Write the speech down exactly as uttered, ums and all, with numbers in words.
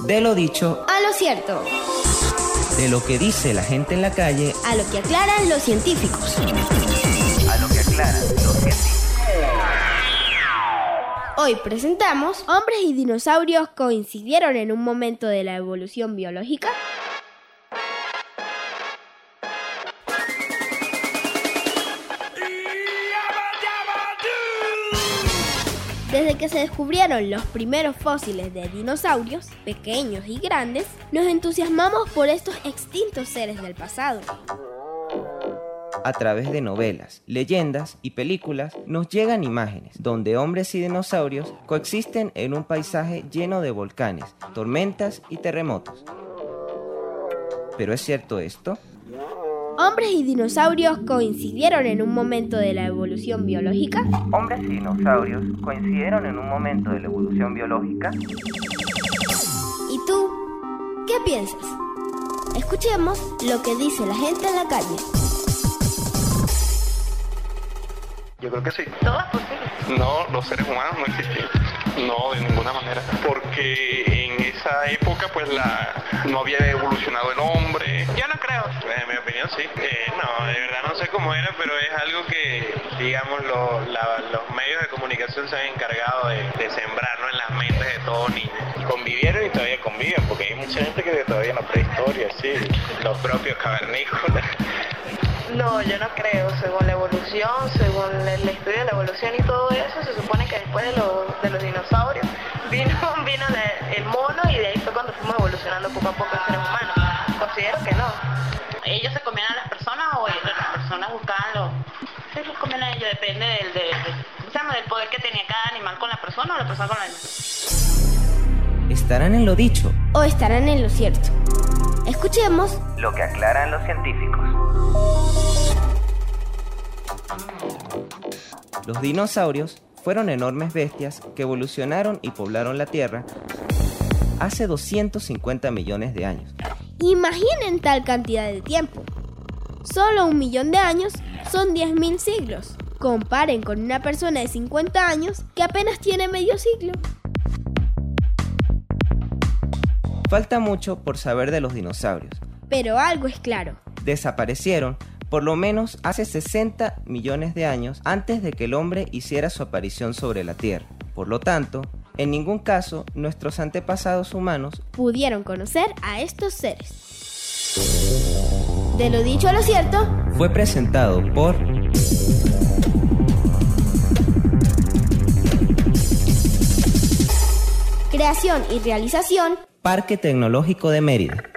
De lo dicho a lo cierto. De lo que dice la gente en la calle a lo que aclaran los científicos. A lo que aclaran los científicos. Hoy presentamos: ¿hombres y dinosaurios coincidieron en un momento de la evolución biológica? Desde que se descubrieron los primeros fósiles de dinosaurios, pequeños y grandes, nos entusiasmamos por estos extintos seres del pasado. A través de novelas, leyendas y películas nos llegan imágenes donde hombres y dinosaurios coexisten en un paisaje lleno de volcanes, tormentas y terremotos. ¿Pero es cierto esto? ¿Hombres y dinosaurios coincidieron en un momento de la evolución biológica? ¿Hombres y dinosaurios coincidieron en un momento de la evolución biológica? ¿Y tú? ¿Qué piensas? Escuchemos lo que dice la gente en la calle. Yo creo que sí. ¿Todo es posible? No, los seres humanos no existían. No, de ninguna manera. Porque en esa época, pues, la no había evolucionado el hombre. Yo no creo. En mi opinión, sí. Eh, no, de verdad no sé cómo era, pero es algo que, digamos, lo, la, los medios de comunicación se han encargado de, de sembrar, ¿no?, en las mentes de todo niño. Convivieron y todavía conviven, porque hay mucha gente que todavía en la prehistoria, sí. Los propios cavernícolas. No, yo no creo. Según la evolución, según el estudio de la evolución y todo eso, se supone que después de, lo, de los dinosaurios vino, vino de, el mono, y de ahí fue cuando fuimos evolucionando poco a poco los seres humanos. Considero que no. ¿Ellos se comían a las personas o las personas buscaban los... Sí, los comían a ellos, depende del, de, de, ¿cómo se llama? del poder que tenía cada animal con la persona o la persona con el animal. ¿Estarán en lo dicho o estarán en lo cierto? Escuchemos lo que aclaran los científicos. Los dinosaurios fueron enormes bestias que evolucionaron y poblaron la Tierra hace doscientos cincuenta millones de años. Imaginen tal cantidad de tiempo. Solo un millón de años son diez mil siglos. Comparen con una persona de cincuenta años que apenas tiene medio siglo. Falta mucho por saber de los dinosaurios. Pero algo es claro. Desaparecieron por lo menos hace sesenta millones de años antes de que el hombre hiciera su aparición sobre la Tierra. Por lo tanto, en ningún caso nuestros antepasados humanos pudieron conocer a estos seres. De lo dicho a lo cierto, fue presentado por Creación y realización, Parque Tecnológico de Mérida.